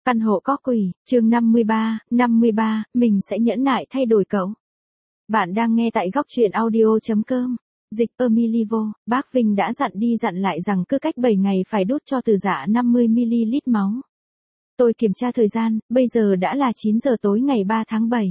Căn hộ có quỷ, chương 53, mình sẽ nhẫn nại thay đổi cậu. Bạn đang nghe tại góc truyện audio.com. Dịch Emilivo, bác Vinh đã dặn đi dặn lại rằng cứ cách 7 ngày phải đút cho Từ Dạ 50ml máu. Tôi kiểm tra thời gian, bây giờ đã là 9 giờ tối ngày 3 tháng 7.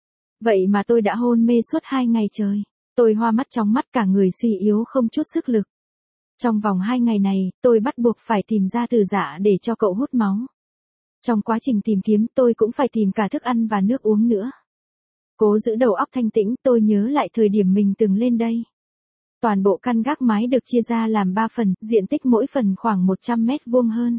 Vậy mà tôi đã hôn mê suốt 2 ngày trời. Tôi hoa mắt chóng mặt, cả người suy yếu không chút sức lực. Trong vòng 2 ngày này, tôi bắt buộc phải tìm ra Từ Dạ để cho cậu hút máu. Trong quá trình tìm kiếm, tôi cũng phải tìm cả thức ăn và nước uống nữa. Cố giữ đầu óc thanh tĩnh, tôi nhớ lại thời điểm mình từng lên đây. Toàn bộ căn gác mái được chia ra làm 3 phần, diện tích mỗi phần khoảng 100 mét vuông hơn.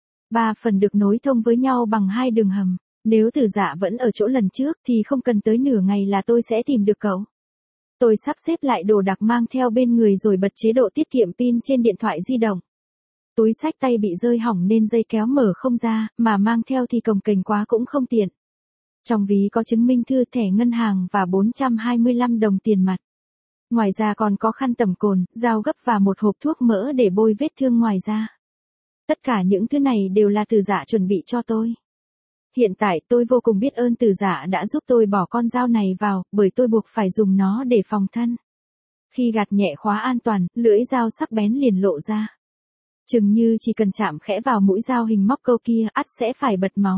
3 phần được nối thông với nhau bằng 2 đường hầm. Nếu Từ Dạ vẫn ở chỗ lần trước thì không cần tới nửa ngày là tôi sẽ tìm được cậu. Tôi sắp xếp lại đồ đạc mang theo bên người rồi bật chế độ tiết kiệm pin trên điện thoại di động. Túi xách tay bị rơi hỏng nên dây kéo mở không ra, mà mang theo thì cồng kềnh quá cũng không tiện. Trong ví có chứng minh thư, thẻ ngân hàng và 425 đồng tiền mặt. Ngoài ra còn có khăn tẩm cồn, dao gấp và một hộp thuốc mỡ để bôi vết thương ngoài da. Tất cả những thứ này đều là Từ Dạ chuẩn bị cho tôi. Hiện tại tôi vô cùng biết ơn Từ Dạ đã giúp tôi bỏ con dao này vào, bởi tôi buộc phải dùng nó để phòng thân. Khi gạt nhẹ khóa an toàn, lưỡi dao sắc bén liền lộ ra. Chừng như chỉ cần chạm khẽ vào mũi dao hình móc câu kia, ắt sẽ phải bật máu.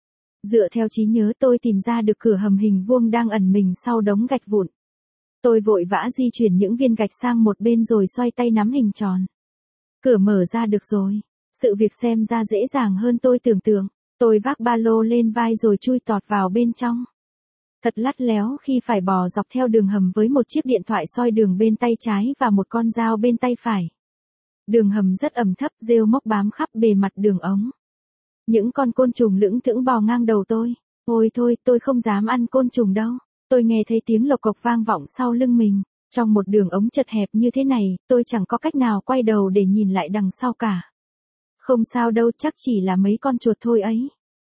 Dựa theo trí nhớ tôi tìm ra được cửa hầm hình vuông đang ẩn mình sau đống gạch vụn. Tôi vội vã di chuyển những viên gạch sang một bên rồi xoay tay nắm hình tròn. Cửa mở ra được rồi. Sự việc xem ra dễ dàng hơn tôi tưởng tượng. Tôi vác ba lô lên vai rồi chui tọt vào bên trong. Thật lắt léo khi phải bò dọc theo đường hầm với một chiếc điện thoại soi đường bên tay trái và một con dao bên tay phải. Đường hầm rất ẩm thấp, rêu mốc bám khắp bề mặt đường ống. Những con côn trùng lững thững bò ngang đầu tôi. Ôi thôi, tôi không dám ăn côn trùng đâu. Tôi nghe thấy tiếng lộc cộc vang vọng sau lưng mình. Trong một đường ống chật hẹp như thế này, tôi chẳng có cách nào quay đầu để nhìn lại đằng sau cả. Không sao đâu, chắc chỉ là mấy con chuột thôi ấy.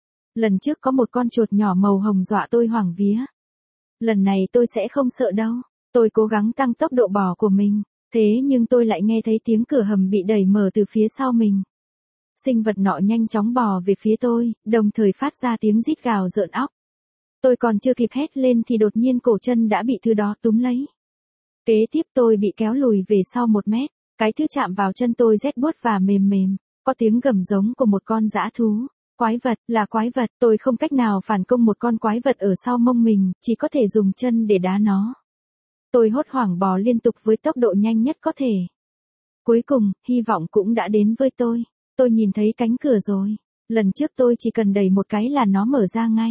Lần trước có một con chuột nhỏ màu hồng dọa tôi hoảng vía. Lần này tôi sẽ không sợ đâu. Tôi cố gắng tăng tốc độ bò của mình. Thế nhưng tôi lại nghe thấy tiếng cửa hầm bị đẩy mở từ phía sau mình. Sinh vật nọ nhanh chóng bò về phía tôi, đồng thời phát ra tiếng rít gào rợn óc. Tôi còn chưa kịp hét lên thì đột nhiên cổ chân đã bị thứ đó túm lấy. Kế tiếp tôi bị kéo lùi về sau 1 mét. Cái thứ chạm vào chân tôi rét buốt và mềm mềm. Có tiếng gầm giống của một con dã thú. Quái vật, là quái vật. Tôi không cách nào phản công một con quái vật ở sau mông mình, chỉ có thể dùng chân để đá nó. Tôi hốt hoảng bò liên tục với tốc độ nhanh nhất có thể. Cuối cùng, hy vọng cũng đã đến với tôi. Tôi nhìn thấy cánh cửa rồi. Lần trước tôi chỉ cần đẩy một cái là nó mở ra ngay.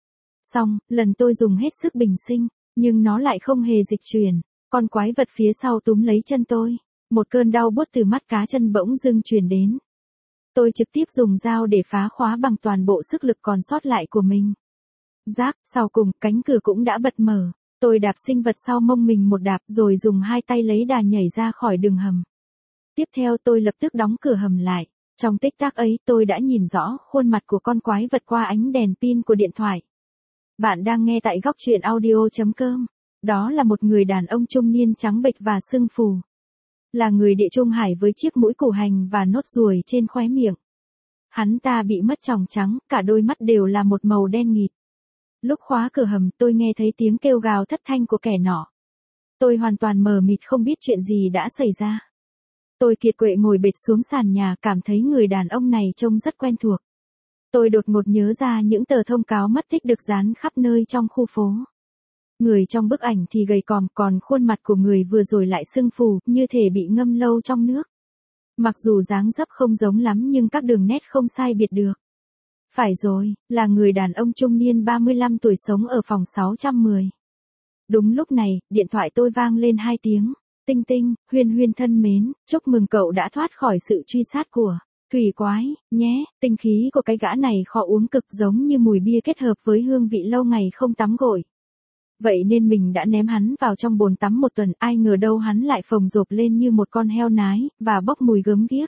Xong, lần tôi dùng hết sức bình sinh, nhưng nó lại không hề dịch chuyển. Con quái vật phía sau túm lấy chân tôi. Một cơn đau buốt từ mắt cá chân bỗng dưng truyền đến. Tôi trực tiếp dùng dao để phá khóa bằng toàn bộ sức lực còn sót lại của mình. Rác, sau cùng, cánh cửa cũng đã bật mở. Tôi đạp sinh vật sau mông mình một đạp rồi dùng 2 tay lấy đà nhảy ra khỏi đường hầm. Tiếp theo tôi lập tức đóng cửa hầm lại. Trong tích tắc ấy tôi đã nhìn rõ khuôn mặt của con quái vật qua ánh đèn pin của điện thoại. Bạn đang nghe tại góc truyện audio.com. Đó là một người đàn ông trung niên trắng bệch và sưng phù. Là người Địa Trung Hải với chiếc mũi củ hành và nốt ruồi trên khóe miệng. Hắn ta bị mất tròng trắng, cả đôi mắt đều là một màu đen nghịt. Lúc khóa cửa hầm tôi nghe thấy tiếng kêu gào thất thanh của kẻ nọ. Tôi hoàn toàn mờ mịt không biết chuyện gì đã xảy ra. Tôi kiệt quệ ngồi bệt xuống sàn nhà, cảm thấy người đàn ông này trông rất quen thuộc. Tôi đột ngột nhớ ra những tờ thông cáo mất tích được dán khắp nơi trong khu phố. Người trong bức ảnh thì gầy còm, còn khuôn mặt của người vừa rồi lại sưng phù, như thể bị ngâm lâu trong nước. Mặc dù dáng dấp không giống lắm nhưng các đường nét không sai biệt được. Phải rồi, là người đàn ông trung niên 35 tuổi sống ở phòng 610. Đúng lúc này, điện thoại tôi vang lên 2 tiếng. Tinh Tinh, Huyên Huyên thân mến, chúc mừng cậu đã thoát khỏi sự truy sát của Thủy Quái, nhé. Tinh khí của cái gã này khó uống cực, giống như mùi bia kết hợp với hương vị lâu ngày không tắm gội. Vậy nên mình đã ném hắn vào trong bồn tắm 1 tuần, ai ngờ đâu hắn lại phồng rộp lên như một con heo nái, và bốc mùi gớm ghiếc.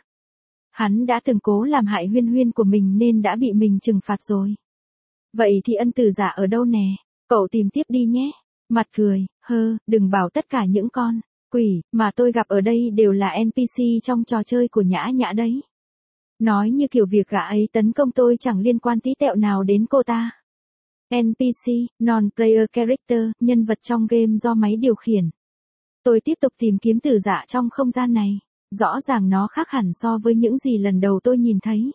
Hắn đã từng cố làm hại Huyên Huyên của mình nên đã bị mình trừng phạt rồi. Vậy thì ân Từ Dạ ở đâu nè? Cậu tìm tiếp đi nhé. Mặt cười, đừng bảo tất cả những con quỷ mà tôi gặp ở đây đều là NPC trong trò chơi của Nhã Nhã đấy. Nói như kiểu việc gã ấy tấn công tôi chẳng liên quan tí tẹo nào đến cô ta. NPC, Non-Player Character, nhân vật trong game do máy điều khiển. Tôi tiếp tục tìm kiếm Tử Dạ trong không gian này. Rõ ràng nó khác hẳn so với những gì lần đầu tôi nhìn thấy.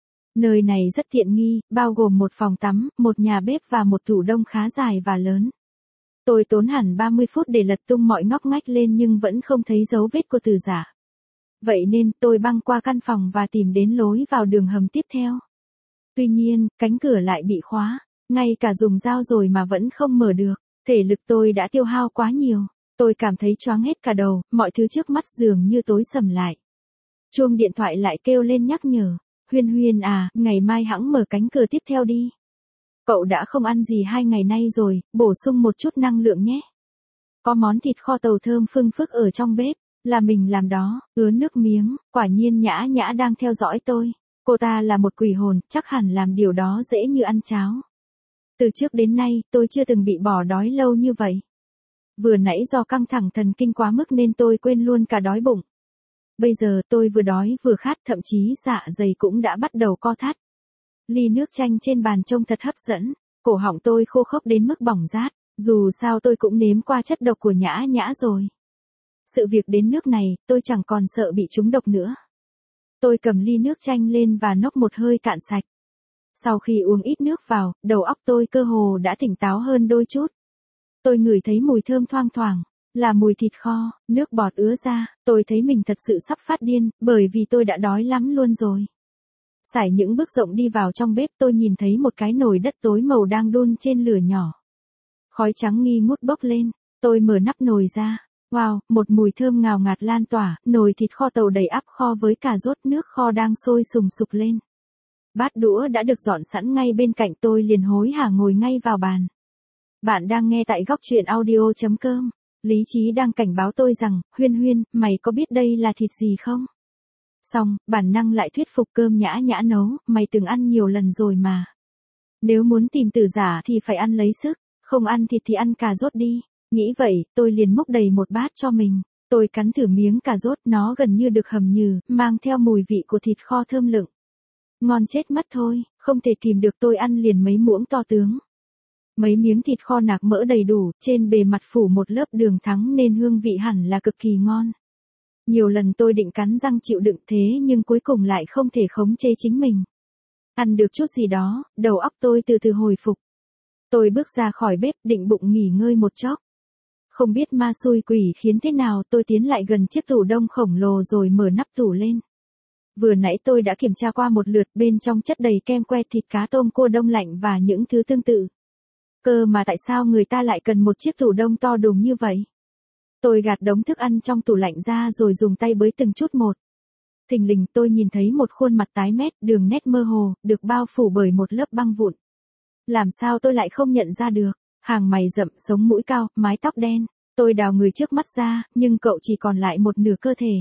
Nơi này rất tiện nghi, bao gồm một phòng tắm, một nhà bếp và một tủ đông khá dài và lớn. Tôi tốn hẳn 30 phút để lật tung mọi ngóc ngách lên nhưng vẫn không thấy dấu vết của Tử Dạ. Vậy nên tôi băng qua căn phòng và tìm đến lối vào đường hầm tiếp theo. Tuy nhiên, cánh cửa lại bị khóa. Ngay cả dùng dao rồi mà vẫn không mở được. Thể lực tôi đã tiêu hao quá nhiều. Tôi cảm thấy choáng hết cả đầu, mọi thứ trước mắt dường như tối sầm lại. Chuông điện thoại lại kêu lên nhắc nhở. Huyên Huyên à, ngày mai hẵng mở cánh cửa tiếp theo đi. Cậu đã không ăn gì 2 ngày nay rồi, bổ sung một chút năng lượng nhé. Có món thịt kho tàu thơm phưng phức ở trong bếp, là mình làm đó, ứa nước miếng, quả nhiên Nhã Nhã đang theo dõi tôi. Cô ta là một quỷ hồn, chắc hẳn làm điều đó dễ như ăn cháo. Từ trước đến nay, tôi chưa từng bị bỏ đói lâu như vậy. Vừa nãy do căng thẳng thần kinh quá mức nên tôi quên luôn cả đói bụng. Bây giờ tôi vừa đói vừa khát, thậm chí dạ dày cũng đã bắt đầu co thắt. Ly nước chanh trên bàn trông thật hấp dẫn, cổ họng tôi khô khốc đến mức bỏng rát, dù sao tôi cũng nếm qua chất độc của Nhã Nhã rồi. Sự việc đến nước này, tôi chẳng còn sợ bị trúng độc nữa. Tôi cầm ly nước chanh lên và nốc một hơi cạn sạch. Sau khi uống ít nước vào, đầu óc tôi cơ hồ đã tỉnh táo hơn đôi chút. Tôi ngửi thấy mùi thơm thoang thoảng, là mùi thịt kho, nước bọt ứa ra, tôi thấy mình thật sự sắp phát điên, bởi vì tôi đã đói lắm luôn rồi. Sải những bước rộng đi vào trong bếp, tôi nhìn thấy một cái nồi đất tối màu đang đun trên lửa nhỏ. Khói trắng nghi ngút bốc lên, tôi mở nắp nồi ra. Wow, một mùi thơm ngào ngạt lan tỏa, nồi thịt kho tàu đầy ắp kho với cà rốt, nước kho đang sôi sùng sục lên. Bát đũa đã được dọn sẵn ngay bên cạnh, tôi liền hối hả ngồi ngay vào bàn. Bạn đang nghe tại góc truyện audio.com. Lý trí đang cảnh báo tôi rằng, Huyên Huyên, mày có biết đây là thịt gì không? Xong, bản năng lại thuyết phục, cơm Nhã Nhã nấu, mày từng ăn nhiều lần rồi mà. Nếu muốn tìm Tử Dạ thì phải ăn lấy sức, không ăn thịt thì ăn cà rốt đi. Nghĩ vậy, tôi liền múc đầy một bát cho mình. Tôi cắn thử miếng cà rốt, nó gần như được hầm nhừ, mang theo mùi vị của thịt kho thơm lựng. Ngon chết mất thôi, không thể kìm được, tôi ăn liền mấy muỗng to tướng. Mấy miếng thịt kho nạc mỡ đầy đủ, trên bề mặt phủ một lớp đường thắng nên hương vị hẳn là cực kỳ ngon. Nhiều lần tôi định cắn răng chịu đựng thế nhưng cuối cùng lại không thể khống chế chính mình. Ăn được chút gì đó, đầu óc tôi từ từ hồi phục. Tôi bước ra khỏi bếp định bụng nghỉ ngơi một chốc. Không biết ma xui quỷ khiến thế nào, tôi tiến lại gần chiếc tủ đông khổng lồ rồi mở nắp tủ lên. Vừa nãy tôi đã kiểm tra qua một lượt, bên trong chất đầy kem que, thịt cá tôm cua đông lạnh và những thứ tương tự. Cơ mà tại sao người ta lại cần một chiếc tủ đông to đùng như vậy? Tôi gạt đống thức ăn trong tủ lạnh ra rồi dùng tay bới từng chút một. Thình lình tôi nhìn thấy một khuôn mặt tái mét, đường nét mơ hồ, được bao phủ bởi một lớp băng vụn. Làm sao tôi lại không nhận ra được? Hàng mày rậm, sống mũi cao, mái tóc đen. Tôi đào người trước mắt ra, nhưng cậu chỉ còn lại một nửa cơ thể.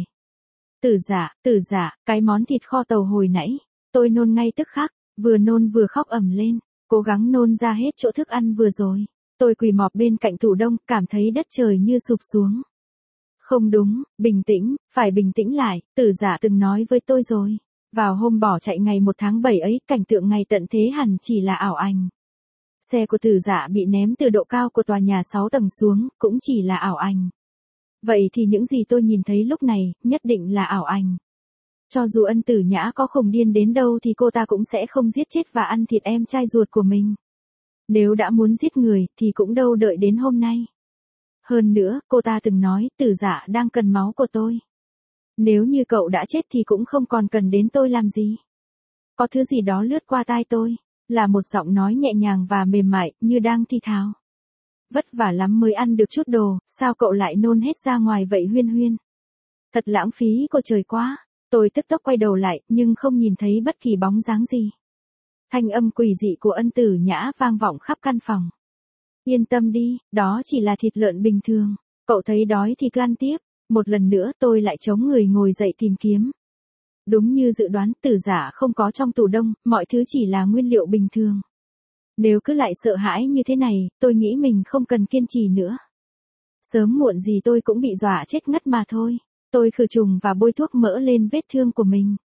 Tử Dạ, cái món thịt kho tàu hồi nãy. Tôi nôn ngay tức khắc, vừa nôn vừa khóc ầm lên, cố gắng nôn ra hết chỗ thức ăn vừa rồi. Tôi quỳ mọp bên cạnh tủ đông, cảm thấy đất trời như sụp xuống. Không đúng, bình tĩnh, phải bình tĩnh lại, Tử Dạ từng nói với tôi rồi. Vào hôm bỏ chạy ngày 1 tháng 7 ấy, cảnh tượng ngày tận thế hẳn chỉ là ảo ảnh. Xe của Tử Dạ bị ném từ độ cao của tòa nhà 6 tầng xuống, cũng chỉ là ảo ảnh. Vậy thì những gì tôi nhìn thấy lúc này, nhất định là ảo ảnh. Cho dù Ân Tử Nhã có khùng điên đến đâu thì cô ta cũng sẽ không giết chết và ăn thịt em trai ruột của mình. Nếu đã muốn giết người, thì cũng đâu đợi đến hôm nay. Hơn nữa, cô ta từng nói, Tử Dạ đang cần máu của tôi. Nếu như cậu đã chết thì cũng không còn cần đến tôi làm gì. Có thứ gì đó lướt qua tai tôi, là một giọng nói nhẹ nhàng và mềm mại, như đang thi thào. Vất vả lắm mới ăn được chút đồ, sao cậu lại nôn hết ra ngoài vậy Huyên Huyên? Thật lãng phí của trời quá. Tôi tức tốc quay đầu lại, nhưng không nhìn thấy bất kỳ bóng dáng gì. Thanh âm quỷ dị của Ân Tử Nhã vang vọng khắp căn phòng. Yên tâm đi, đó chỉ là thịt lợn bình thường. Cậu thấy đói thì cứ ăn tiếp. Một lần nữa tôi lại chống người ngồi dậy tìm kiếm. Đúng như dự đoán, Tử Dạ không có trong tủ đông, mọi thứ chỉ là nguyên liệu bình thường. Nếu cứ lại sợ hãi như thế này, tôi nghĩ mình không cần kiên trì nữa. Sớm muộn gì tôi cũng bị dọa chết ngất mà thôi. Tôi khử trùng và bôi thuốc mỡ lên vết thương của mình.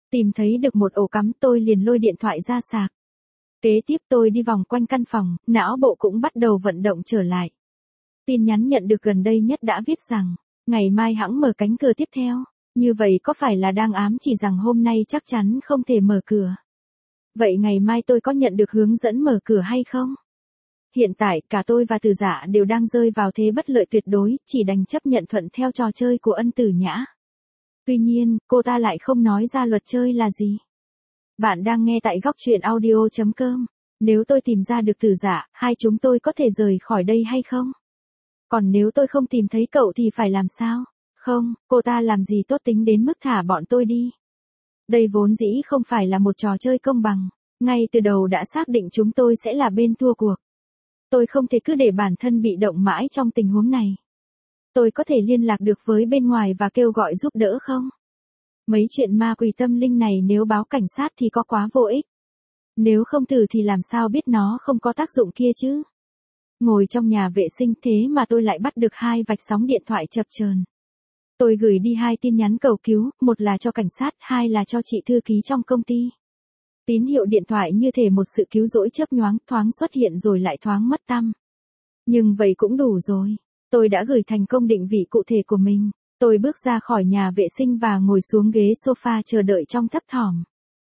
Tìm thấy được một ổ cắm tôi liền lôi điện thoại ra sạc. Kế tiếp tôi đi vòng quanh căn phòng, não bộ cũng bắt đầu vận động trở lại. Tin nhắn nhận được gần đây nhất đã viết rằng, ngày mai hẵng mở cánh cửa tiếp theo. Như vậy có phải là đang ám chỉ rằng hôm nay chắc chắn không thể mở cửa? Vậy ngày mai tôi có nhận được hướng dẫn mở cửa hay không? Hiện tại cả tôi và Từ Dạ đều đang rơi vào thế bất lợi tuyệt đối, chỉ đành chấp nhận thuận theo trò chơi của Ân Tử Nhã. Tuy nhiên, cô ta lại không nói ra luật chơi là gì. Bạn đang nghe tại góc truyện audio.com. Nếu tôi tìm ra được Từ Dạ, hai chúng tôi có thể rời khỏi đây hay không? Còn nếu tôi không tìm thấy cậu thì phải làm sao? Không, cô ta làm gì tốt tính đến mức thả bọn tôi đi. Đây vốn dĩ không phải là một trò chơi công bằng. Ngay từ đầu đã xác định chúng tôi sẽ là bên thua cuộc. Tôi không thể cứ để bản thân bị động mãi trong tình huống này. Tôi có thể liên lạc được với bên ngoài và kêu gọi giúp đỡ không? Mấy chuyện ma quỷ tâm linh này nếu báo cảnh sát thì có quá vô ích. Nếu không thử thì làm sao biết nó không có tác dụng kia chứ? Ngồi trong nhà vệ sinh thế mà tôi lại bắt được 2 vạch sóng điện thoại chập chờn. Tôi gửi đi 2 tin nhắn cầu cứu, một là cho cảnh sát, 2 là cho chị thư ký trong công ty. Tín hiệu điện thoại như thể một sự cứu rỗi chớp nhoáng, thoáng xuất hiện rồi lại thoáng mất tăm. Nhưng vậy cũng đủ rồi. Tôi đã gửi thành công định vị cụ thể của mình. Tôi bước ra khỏi nhà vệ sinh và ngồi xuống ghế sofa chờ đợi trong thấp thỏm.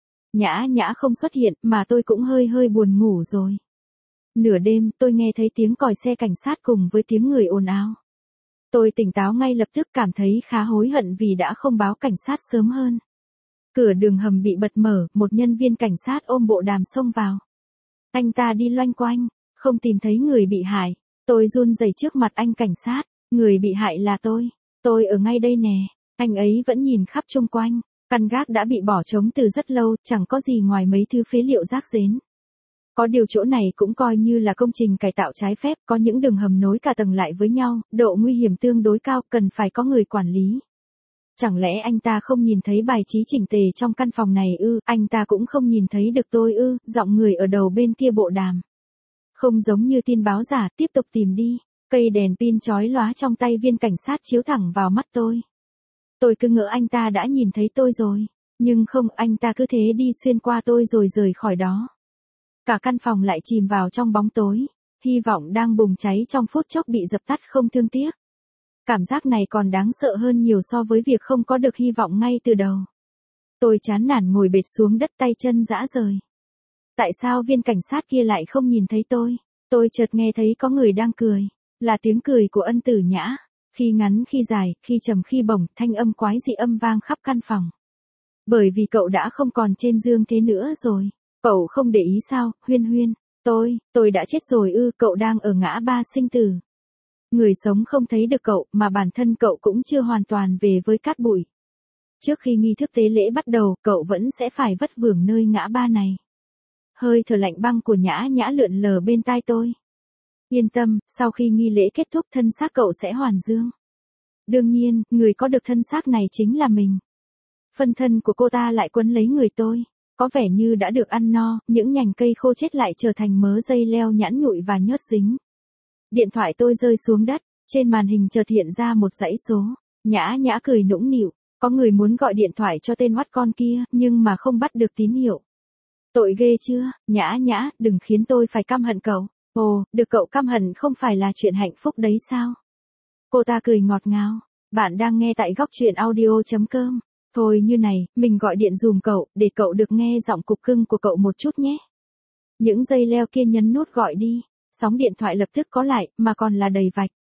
Nhã Nhã không xuất hiện mà tôi cũng hơi buồn ngủ rồi. Nửa đêm tôi nghe thấy tiếng còi xe cảnh sát cùng với tiếng người ồn ào. Tôi tỉnh táo ngay lập tức, cảm thấy khá hối hận vì đã không báo cảnh sát sớm hơn. Cửa đường hầm bị bật mở, một nhân viên cảnh sát ôm bộ đàm xông vào. Anh ta đi loanh quanh, không tìm thấy người bị hại. Tôi run rẩy trước mặt anh cảnh sát, người bị hại là tôi ở ngay đây nè. Anh ấy vẫn nhìn khắp xung quanh, căn gác đã bị bỏ trống từ rất lâu, chẳng có gì ngoài mấy thứ phế liệu rác rến. Có điều chỗ này cũng coi như là công trình cải tạo trái phép, có những đường hầm nối cả tầng lại với nhau, độ nguy hiểm tương đối cao, cần phải có người quản lý. Chẳng lẽ anh ta không nhìn thấy bài trí chỉnh tề trong căn phòng này ư? Anh ta cũng không nhìn thấy được tôi ư? Giọng người ở đầu bên kia bộ đàm. Không giống như tin báo giả, tiếp tục tìm đi. Cây đèn pin chói lóa trong tay viên cảnh sát chiếu thẳng vào mắt tôi. Tôi cứ ngỡ anh ta đã nhìn thấy tôi rồi. Nhưng không, anh ta cứ thế đi xuyên qua tôi rồi rời khỏi đó. Cả căn phòng lại chìm vào trong bóng tối. Hy vọng đang bùng cháy trong phút chốc bị dập tắt không thương tiếc. Cảm giác này còn đáng sợ hơn nhiều so với việc không có được hy vọng ngay từ đầu. Tôi chán nản ngồi bệt xuống đất, tay chân rã rời. Tại sao viên cảnh sát kia lại không nhìn thấy tôi? Tôi chợt nghe thấy có người đang cười. Là tiếng cười của Ân Tử Nhã. Khi ngắn khi dài, khi trầm khi bổng, thanh âm quái dị âm vang khắp căn phòng. Bởi vì cậu đã không còn trên dương thế nữa rồi. Cậu không để ý sao, Huyên Huyên? Tôi đã chết rồi ư? Cậu đang ở ngã ba sinh tử. Người sống không thấy được cậu, mà bản thân cậu cũng chưa hoàn toàn về với cát bụi. Trước khi nghi thức tế lễ bắt đầu, cậu vẫn sẽ phải vất vưởng nơi ngã ba này. Hơi thở lạnh băng của Nhã Nhã lượn lờ bên tai tôi. Yên tâm, sau khi nghi lễ kết thúc thân xác cậu sẽ hoàn dương. Đương nhiên, người có được thân xác này chính là mình. Phân thân của cô ta lại quấn lấy người tôi. Có vẻ như đã được ăn no, những nhành cây khô chết lại trở thành mớ dây leo nhẵn nhụi và nhớt dính. Điện thoại tôi rơi xuống đất, trên màn hình chợt hiện ra một dãy số. Nhã Nhã cười nũng nịu, có người muốn gọi điện thoại cho tên oắt con kia, nhưng mà không bắt được tín hiệu. Tội ghê chưa, Nhã Nhã, đừng khiến tôi phải căm hận cậu. Ồ, được cậu căm hận không phải là chuyện hạnh phúc đấy sao? Cô ta cười ngọt ngào. Bạn đang nghe tại góc truyện audio.com. Thôi như này, mình gọi điện dùm cậu, để cậu được nghe giọng cục cưng của cậu một chút nhé. Những dây leo kia nhấn nút gọi đi. Sóng điện thoại lập tức có lại, mà còn là đầy vạch.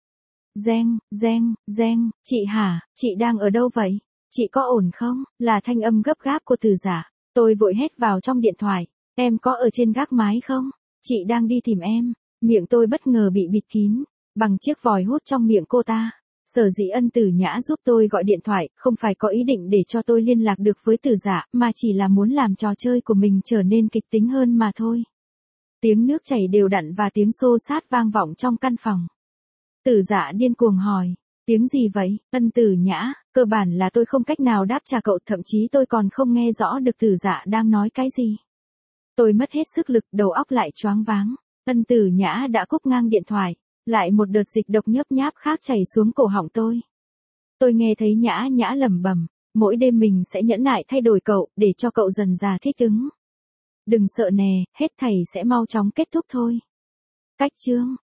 Reng, chị hả, chị đang ở đâu vậy? Chị có ổn không? Là thanh âm gấp gáp của Từ Giả. Tôi vội hét vào trong điện thoại. Em có ở trên gác mái không? Chị đang đi tìm em. Miệng tôi bất ngờ bị bịt kín, bằng chiếc vòi hút trong miệng cô ta. Sở dĩ Ân Tử Nhã giúp tôi gọi điện thoại, không phải có ý định để cho tôi liên lạc được với Từ Giả, mà chỉ là muốn làm trò chơi của mình trở nên kịch tính hơn mà thôi. Tiếng nước chảy đều đặn và tiếng xô xát vang vọng trong căn phòng. Từ Giả điên cuồng hỏi, tiếng gì vậy? Ân Tử Nhã, cơ bản là tôi không cách nào đáp trả cậu, thậm chí tôi còn không nghe rõ được Từ Giả đang nói cái gì. Tôi mất hết sức lực, đầu óc lại choáng váng. Ân Tử Nhã đã cúp ngang điện thoại, lại một đợt dịch độc nhớp nháp khác chảy xuống cổ họng tôi. Tôi nghe thấy Nhã Nhã lẩm bẩm, Mỗi đêm mình sẽ nhẫn nại thay đổi cậu, để cho cậu dần dà thích ứng. Đừng sợ nè, hết thảy sẽ mau chóng kết thúc thôi. Cách chương